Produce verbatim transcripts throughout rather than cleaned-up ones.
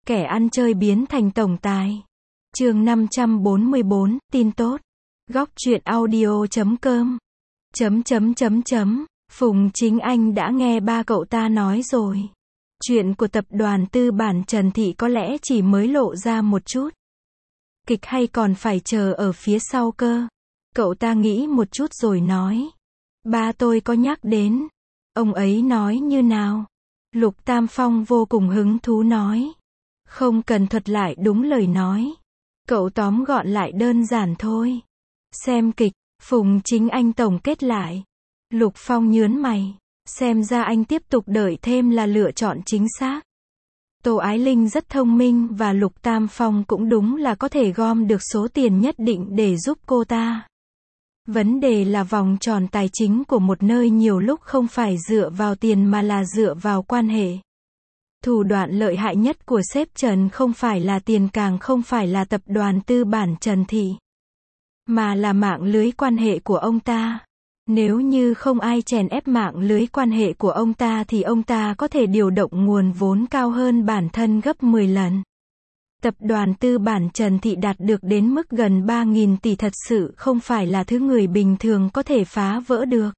Kẻ ăn chơi biến thành tổng tài. Chương năm trăm bốn mươi bốn, tin tốt. Góc truyện audio chấm com. Chấm chấm chấm chấm. Phùng Chính Anh đã nghe ba cậu ta nói rồi. Chuyện của tập đoàn tư bản Trần Thị có lẽ chỉ mới lộ ra một chút. Kịch hay còn phải chờ ở phía sau cơ. Cậu ta nghĩ một chút rồi nói. Ba tôi có nhắc đến. Ông ấy nói như nào? Lục Tam Phong vô cùng hứng thú nói. Không cần thuật lại đúng lời nói. Cậu tóm gọn lại đơn giản thôi. Xem kịch, Phùng Chính Anh tổng kết lại. Lục Phong nhớn mày. Xem ra anh tiếp tục đợi thêm là lựa chọn chính xác. Tô Ái Linh rất thông minh và Lục Tam Phong cũng đúng là có thể gom được số tiền nhất định để giúp cô ta. Vấn đề là vòng tròn tài chính của một nơi nhiều lúc không phải dựa vào tiền mà là dựa vào quan hệ. Thủ đoạn lợi hại nhất của sếp Trần không phải là tiền, càng không phải là tập đoàn tư bản Trần Thị, mà là mạng lưới quan hệ của ông ta. Nếu như không ai chèn ép mạng lưới quan hệ của ông ta thì ông ta có thể điều động nguồn vốn cao hơn bản thân gấp mười lần. Tập đoàn tư bản Trần Thị đạt được đến mức gần ba nghìn tỷ thật sự không phải là thứ người bình thường có thể phá vỡ được.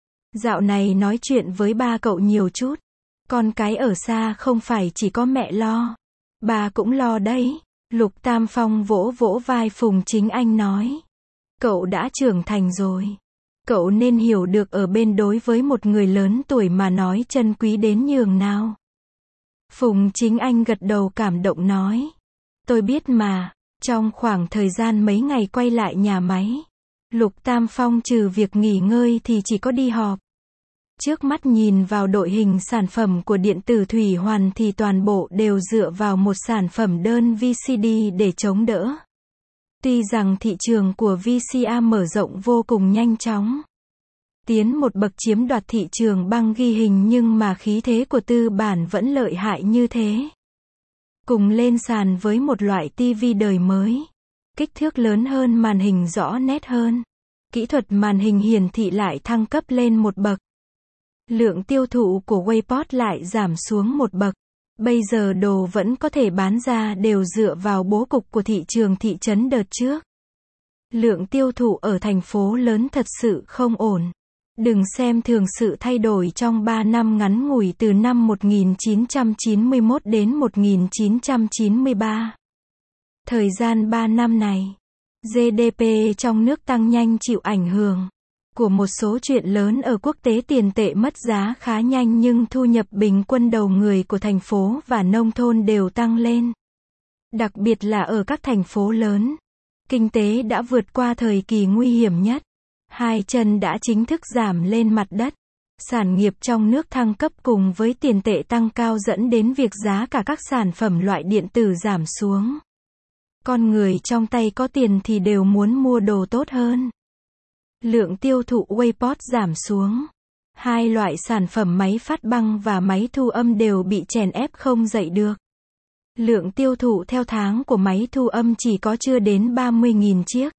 Dạo này nói chuyện với ba cậu nhiều chút. Con cái ở xa không phải chỉ có mẹ lo. Bà cũng lo đấy. Lục Tam Phong vỗ vỗ vai Phùng Chính Anh nói. Cậu đã trưởng thành rồi. Cậu nên hiểu được ở bên đối với một người lớn tuổi mà nói trân quý đến nhường nào. Phùng Chính Anh gật đầu cảm động nói. Tôi biết mà. Trong khoảng thời gian mấy ngày quay lại nhà máy, Lục Tam Phong trừ việc nghỉ ngơi thì chỉ có đi họp. Trước mắt nhìn vào đội hình sản phẩm của điện tử Thủy Hoàn thì toàn bộ đều dựa vào một sản phẩm đơn vê xê đê để chống đỡ. Tuy rằng thị trường của vê xê a mở rộng vô cùng nhanh chóng, tiến một bậc chiếm đoạt thị trường băng ghi hình, nhưng mà khí thế của tư bản vẫn lợi hại như thế. Cùng lên sàn với một loại tivi đời mới, kích thước lớn hơn, màn hình rõ nét hơn, kỹ thuật màn hình hiển thị lại thăng cấp lên một bậc. Lượng tiêu thụ của Wayport lại giảm xuống một bậc. Bây giờ đồ vẫn có thể bán ra đều dựa vào bố cục của thị trường thị trấn đợt trước. Lượng tiêu thụ ở thành phố lớn thật sự không ổn. Đừng xem thường sự thay đổi trong ba năm ngắn ngủi từ năm một nghìn chín trăm chín mươi mốt đến một nghìn chín trăm chín mươi ba. Thời gian ba năm này, giê đê pê trong nước tăng nhanh chịu ảnh hưởng của một số chuyện lớn ở quốc tế, tiền tệ mất giá khá nhanh, nhưng thu nhập bình quân đầu người của thành phố và nông thôn đều tăng lên. Đặc biệt là ở các thành phố lớn, kinh tế đã vượt qua thời kỳ nguy hiểm nhất. Hai chân đã chính thức giảm lên mặt đất. Sản nghiệp trong nước thăng cấp cùng với tiền tệ tăng cao dẫn đến việc giá cả các sản phẩm loại điện tử giảm xuống. Con người trong tay có tiền thì đều muốn mua đồ tốt hơn. Lượng tiêu thụ Wayport giảm xuống. Hai loại sản phẩm máy phát băng và máy thu âm đều bị chèn ép không dậy được. Lượng tiêu thụ theo tháng của máy thu âm chỉ có chưa đến ba mươi nghìn chiếc.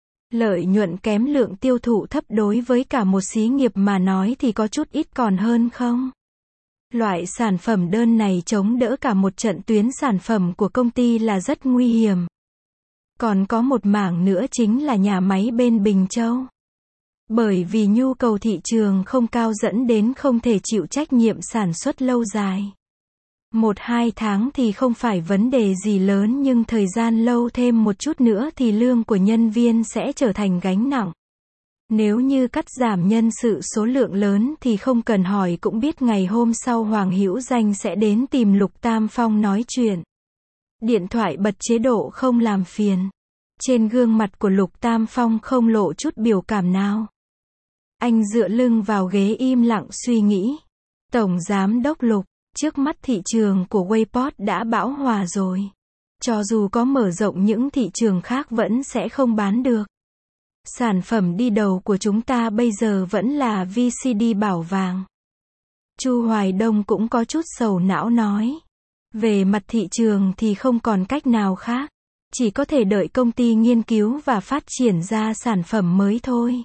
Lợi nhuận kém, lượng tiêu thụ thấp, đối với cả một xí nghiệp mà nói thì có chút ít còn hơn không. Loại sản phẩm đơn này chống đỡ cả một trận tuyến sản phẩm của công ty là rất nguy hiểm. Còn có một mảng nữa chính là nhà máy bên Bình Châu. Bởi vì nhu cầu thị trường không cao dẫn đến không thể chịu trách nhiệm sản xuất lâu dài. Một hai tháng thì không phải vấn đề gì lớn, nhưng thời gian lâu thêm một chút nữa thì lương của nhân viên sẽ trở thành gánh nặng. Nếu như cắt giảm nhân sự số lượng lớn thì không cần hỏi cũng biết ngày hôm sau Hoàng Hữu Danh sẽ đến tìm Lục Tam Phong nói chuyện. Điện thoại bật chế độ không làm phiền. Trên gương mặt của Lục Tam Phong không lộ chút biểu cảm nào. Anh dựa lưng vào ghế im lặng suy nghĩ. Tổng giám đốc Lục, trước mắt thị trường của Wayport đã bão hòa rồi. Cho dù có mở rộng những thị trường khác vẫn sẽ không bán được. Sản phẩm đi đầu của chúng ta bây giờ vẫn là vê xê đê bảo vàng. Chu Hoài Đông cũng có chút sầu não nói. Về mặt thị trường thì không còn cách nào khác. Chỉ có thể đợi công ty nghiên cứu và phát triển ra sản phẩm mới thôi.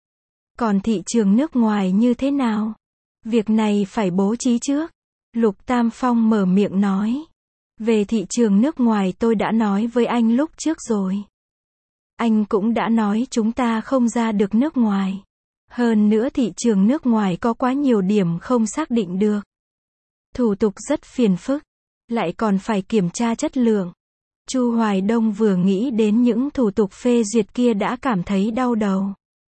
Còn thị trường nước ngoài như thế nào? Việc này phải bố trí trước. Lục Tam Phong mở miệng nói. Về thị trường nước ngoài tôi đã nói với anh lúc trước rồi. Anh cũng đã nói chúng ta không ra được nước ngoài. Hơn nữa thị trường nước ngoài có quá nhiều điểm không xác định được. Thủ tục rất phiền phức, lại còn phải kiểm tra chất lượng. Chu Hoài Đông vừa nghĩ đến những thủ tục phê duyệt kia đã cảm thấy đau đầu.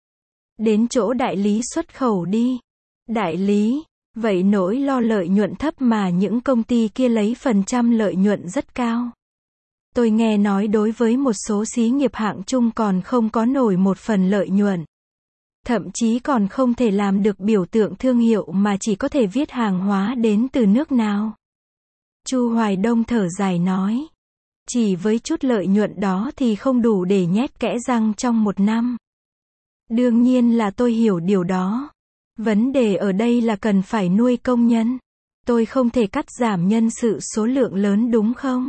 Đến chỗ đại lý xuất khẩu đi. Đại lý, vậy nỗi lo lợi nhuận thấp mà những công ty kia lấy phần trăm lợi nhuận rất cao. Tôi nghe nói đối với một số xí nghiệp hạng trung còn không có nổi một phần lợi nhuận. Thậm chí còn không thể làm được biểu tượng thương hiệu mà chỉ có thể viết hàng hóa đến từ nước nào. Chu Hoài Đông thở dài nói. Chỉ với chút lợi nhuận đó thì không đủ để nhét kẽ răng trong một năm. Đương nhiên là tôi hiểu điều đó. Vấn đề ở đây là cần phải nuôi công nhân. Tôi không thể cắt giảm nhân sự số lượng lớn đúng không?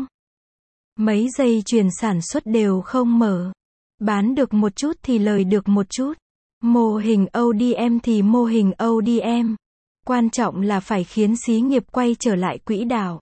Mấy dây chuyền sản xuất đều không mở. Bán được một chút thì lời được một chút. Mô hình o đê em thì mô hình o đê em. Quan trọng là phải khiến xí nghiệp quay trở lại quỹ đạo.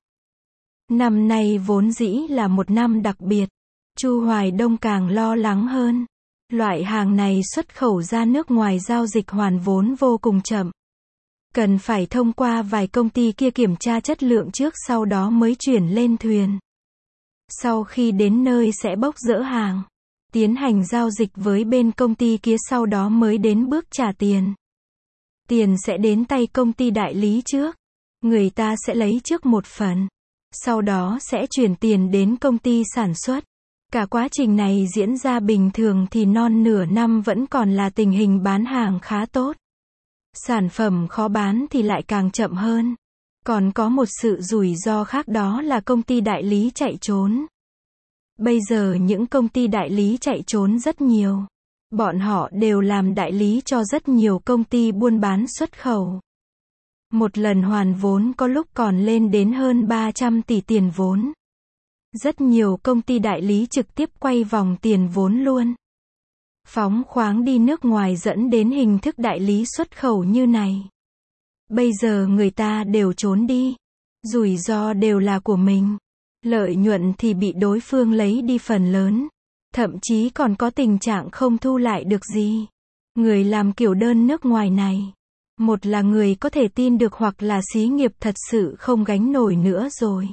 Năm nay vốn dĩ là một năm đặc biệt. Chu Hoài Đông càng lo lắng hơn. Loại hàng này xuất khẩu ra nước ngoài giao dịch hoàn vốn vô cùng chậm. Cần phải thông qua vài công ty kia kiểm tra chất lượng trước sau đó mới chuyển lên thuyền. Sau khi đến nơi sẽ bốc dỡ hàng. Tiến hành giao dịch với bên công ty kia sau đó mới đến bước trả tiền. Tiền sẽ đến tay công ty đại lý trước. Người ta sẽ lấy trước một phần. Sau đó sẽ chuyển tiền đến công ty sản xuất. Cả quá trình này diễn ra bình thường thì non nửa năm vẫn còn là tình hình bán hàng khá tốt. Sản phẩm khó bán thì lại càng chậm hơn. Còn có một sự rủi ro khác đó là công ty đại lý chạy trốn. Bây giờ những công ty đại lý chạy trốn rất nhiều. Bọn họ đều làm đại lý cho rất nhiều công ty buôn bán xuất khẩu. Một lần hoàn vốn có lúc còn lên đến hơn ba trăm tỷ tiền vốn. Rất nhiều công ty đại lý trực tiếp quay vòng tiền vốn luôn. Phóng khoáng đi nước ngoài dẫn đến hình thức đại lý xuất khẩu như này. Bây giờ người ta đều trốn đi. Rủi ro đều là của mình. Lợi nhuận thì bị đối phương lấy đi phần lớn. Thậm chí còn có tình trạng không thu lại được gì. Người làm kiểu đơn nước ngoài này. Một là người có thể tin được hoặc là xí nghiệp thật sự không gánh nổi nữa rồi.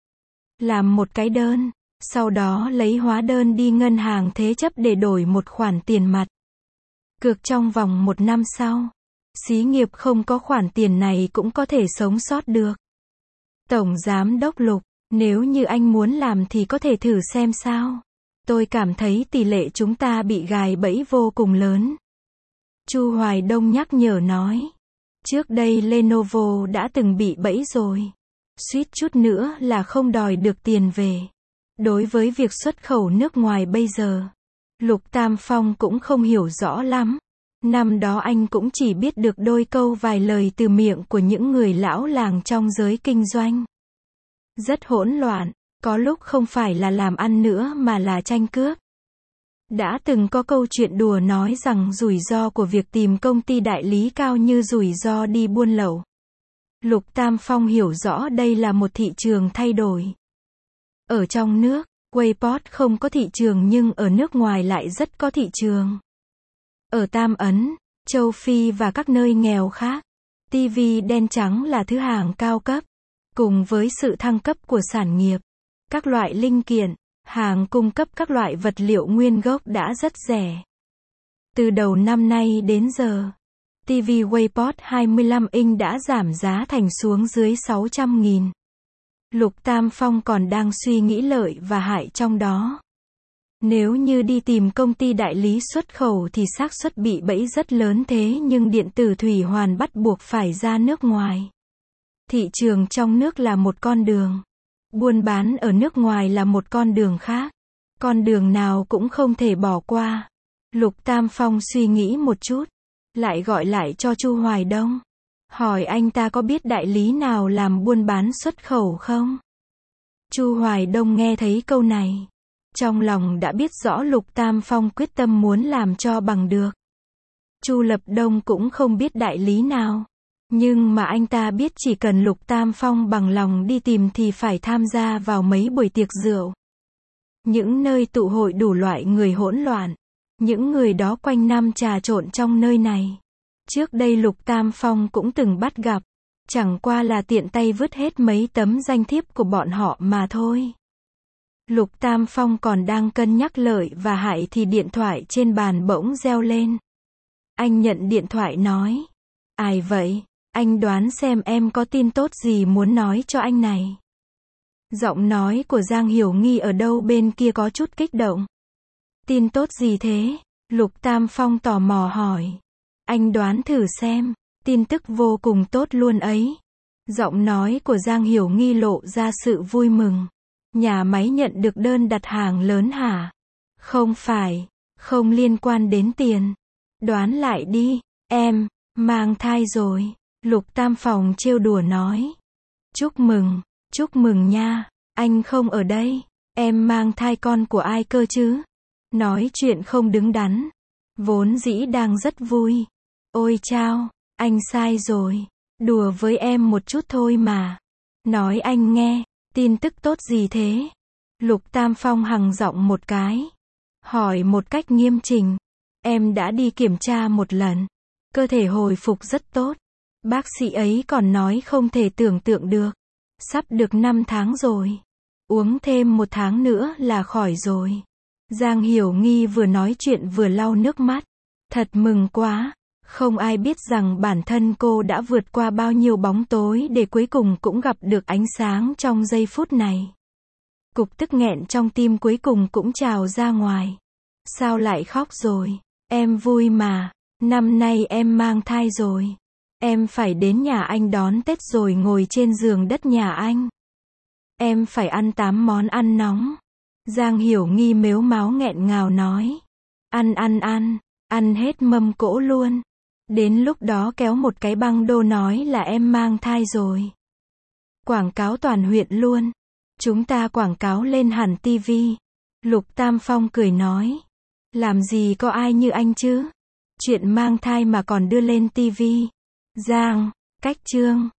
Làm một cái đơn, sau đó lấy hóa đơn đi ngân hàng thế chấp để đổi một khoản tiền mặt. Cược trong vòng một năm sau, xí nghiệp không có khoản tiền này cũng có thể sống sót được. Tổng Giám đốc Lục, nếu như anh muốn làm thì có thể thử xem sao. Tôi cảm thấy tỷ lệ chúng ta bị gài bẫy vô cùng lớn. Chu Hoài Đông nhắc nhở nói. Trước đây Lenovo đã từng bị bẫy rồi. Suýt chút nữa là không đòi được tiền về. Đối với việc xuất khẩu nước ngoài bây giờ, Lục Tam Phong cũng không hiểu rõ lắm. Năm đó anh cũng chỉ biết được đôi câu vài lời từ miệng của những người lão làng trong giới kinh doanh. Rất hỗn loạn, có lúc không phải là làm ăn nữa mà là tranh cướp. Đã từng có câu chuyện đùa nói rằng rủi ro của việc tìm công ty đại lý cao như rủi ro đi buôn lậu. Lục Tam Phong hiểu rõ đây là một thị trường thay đổi. Ở trong nước, Wayport không có thị trường nhưng ở nước ngoài lại rất có thị trường. Ở Tam Ấn, châu Phi và các nơi nghèo khác, ti vi đen trắng là thứ hàng cao cấp. Cùng với sự thăng cấp của sản nghiệp, các loại linh kiện, hàng cung cấp các loại vật liệu nguyên gốc đã rất rẻ. Từ đầu năm nay đến giờ, ti vi Wayport hai mươi lăm inch đã giảm giá thành xuống dưới sáu trăm nghìn. Lục Tam Phong còn đang suy nghĩ lợi và hại trong đó. Nếu như đi tìm công ty đại lý xuất khẩu thì xác suất bị bẫy rất lớn thế nhưng điện tử thủy hoàn bắt buộc phải ra nước ngoài. Thị trường trong nước là một con đường. Buôn bán ở nước ngoài là một con đường khác. Con đường nào cũng không thể bỏ qua. Lục Tam Phong suy nghĩ một chút. Lại gọi lại cho Chu Hoài Đông. Hỏi anh ta có biết đại lý nào làm buôn bán xuất khẩu không? Chu Hoài Đông nghe thấy câu này. Trong lòng đã biết rõ Lục Tam Phong quyết tâm muốn làm cho bằng được. Chu Lập Đông cũng không biết đại lý nào. Nhưng mà anh ta biết chỉ cần Lục Tam Phong bằng lòng đi tìm thì phải tham gia vào mấy buổi tiệc rượu. Những nơi tụ hội đủ loại người hỗn loạn. Những người đó quanh năm trà trộn trong nơi này. Trước đây Lục Tam Phong cũng từng bắt gặp. Chẳng qua là tiện tay vứt hết mấy tấm danh thiếp của bọn họ mà thôi. Lục Tam Phong còn đang cân nhắc lợi và hại thì điện thoại trên bàn bỗng reo lên. Anh nhận điện thoại nói. Ai vậy? Anh đoán xem em có tin tốt gì muốn nói cho anh này. Giọng nói của Giang Hiểu Nghi ở đâu bên kia có chút kích động. Tin tốt gì thế? Lục Tam Phong tò mò hỏi. Anh đoán thử xem. Tin tức vô cùng tốt luôn ấy. Giọng nói của Giang Hiểu Nghi lộ ra sự vui mừng. Nhà máy nhận được đơn đặt hàng lớn hả? Không phải. Không liên quan đến tiền. Đoán lại đi. Em, mang thai rồi. Lục Tam Phong trêu đùa nói. Chúc mừng, chúc mừng nha. Anh không ở đây. Em mang thai con của ai cơ chứ? Nói chuyện không đứng đắn. Vốn dĩ đang rất vui. Ôi chao, anh sai rồi. Đùa với em một chút thôi mà. Nói anh nghe, tin tức tốt gì thế? Lục Tam Phong hằng giọng một cái. Hỏi một cách nghiêm chỉnh. Em đã đi kiểm tra một lần. Cơ thể hồi phục rất tốt. Bác sĩ ấy còn nói không thể tưởng tượng được. Sắp được năm tháng rồi. Uống thêm một tháng nữa là khỏi rồi. Giang Hiểu Nghi vừa nói chuyện vừa lau nước mắt. Thật mừng quá. Không ai biết rằng bản thân cô đã vượt qua bao nhiêu bóng tối để cuối cùng cũng gặp được ánh sáng trong giây phút này. Cục tức nghẹn trong tim cuối cùng cũng trào ra ngoài. Sao lại khóc rồi? Em vui mà. Năm nay em mang thai rồi. Em phải đến nhà anh đón Tết rồi ngồi trên giường đất nhà anh. Em phải ăn tám món ăn nóng. Giang Hiểu Nghi mếu máo nghẹn ngào nói. Ăn ăn ăn, ăn hết mâm cỗ luôn. Đến lúc đó kéo một cái băng đô nói là em mang thai rồi. Quảng cáo toàn huyện luôn. Chúng ta quảng cáo lên hẳn tivi. Lục Tam Phong cười nói. Làm gì có ai như anh chứ? Chuyện mang thai mà còn đưa lên tivi. Giang, cách chương.